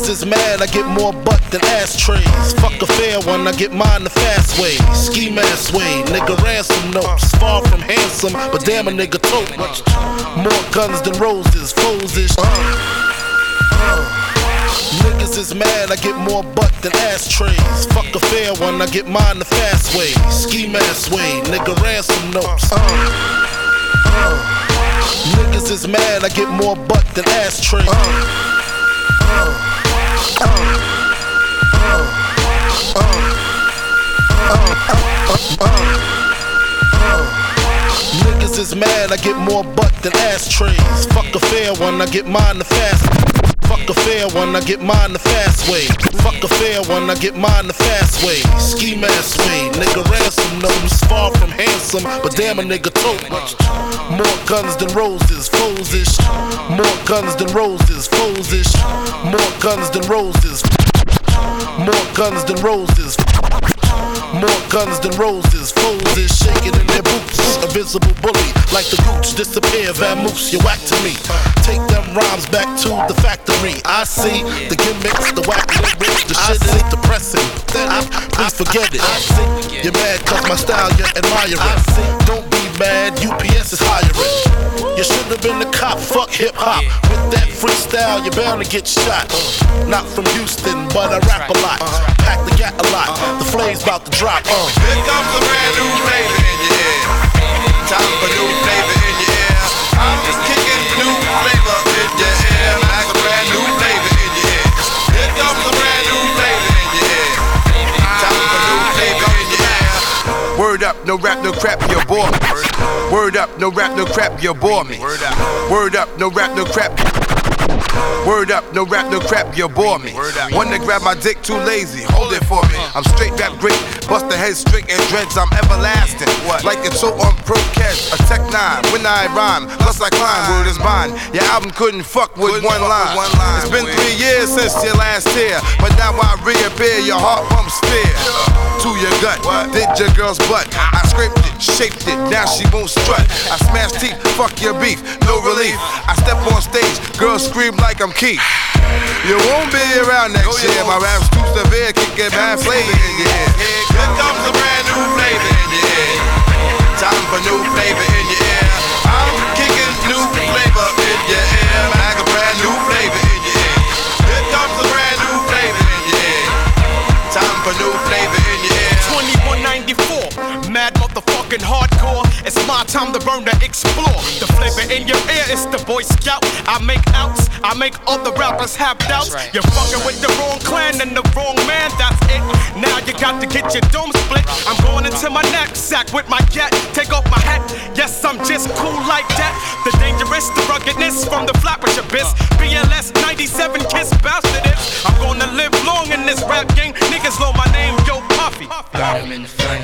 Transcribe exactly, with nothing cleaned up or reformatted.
is mad, I get more butt than ashtrays. Fuck a fair one, I get mine the fast way. Ski mask way, nigga ransom notes. Far from handsome, but damn a nigga tote. More guns than roses, foes is uh, uh. Niggas is mad, I get more butt than ashtrays. Fuck a fair one, I get mine the fast way. Ski mask way, nigga ransom notes. Uh, uh. Niggas is mad, I get more butt than ashtrays. Uh, uh, uh, uh, uh, uh, uh, uh. Niggas is mad, I get more butt than ashtrays. Fuck a fair one, I get mine the fast way. Fuck a fair one, I get mine the fast way. Fuck a fair one, I get mine the fast way. Ski mask way, nigga ransom notes. Far from handsome, but damn a nigga tote. More guns than roses, foes-ish. More guns than roses, foes-ish. More guns than roses. More guns than roses. More guns than roses, foes is shaking in their boots. A visible bully, like the gooch, disappear, vamoose, you whack to me. Take them rhymes back to the factory. I see the gimmicks, the whack lyrics, the shit ain't depressing. I, please forget it. I see you're mad cause my style you're admiring. Don't be mad, U P S is hiring. You should have been a cop, fuck hip hop. With that freestyle, you're bound to get shot. Not from Houston, but I rap a lot. Pack the gat a lot. The flame's about to drop. Uh. Here comes a brand new flavor in your ear. Time for new flavor in your ear. I'm just kicking new flavor in your ear. Like a brand new flavor in your ear. Here comes a brand new flavor in your ear. Time for new flavor in your ear. Word up, no rap, no crap, you bore me. Word up, no rap, no crap, you bore me. Word up, no rap, no crap. Word up, no rap, no crap, you bore me. One to grab my dick, too lazy, hold it for me. I'm straight rap great, bust the head straight and dreads, I'm everlasting. Like it's so on pro catch, a tech nine, when I rhyme, plus I climb, word is mine. Your album couldn't fuck with one line. It's been three years since your last tear, but now I reappear, your heart pumps fear. To your gut, did your girl's butt. I scraped it, shaped it, now she won't strut. I smash teeth, fuck your beef, no relief. I step on stage, girls scream like I'm Keith. You won't be around next no, year. My rap's too severe, kicking bad flavor in your ear. Here comes a brand new flavor in your ear. Time for new flavor in your ear. I'm kicking new flavor in your ear. Like a brand new flavor in your ear. Here comes a brand new flavor in your ear. Time for new flavor in your ear. twenty-one ninety-four, mad motherfucking hardcore. It's my time to burn, to explore. The flavor in your ear is the Boy Scout. I make outs, I make other rappers have doubts. Right. You're fucking with the wrong clan and the wrong man, that's it. Now you got to get your dome split. I'm going into my knapsack with my cat. Take off my hat, yes, I'm just cool like that. The dangerous, the ruggedness from the flappers abyss. B L S ninety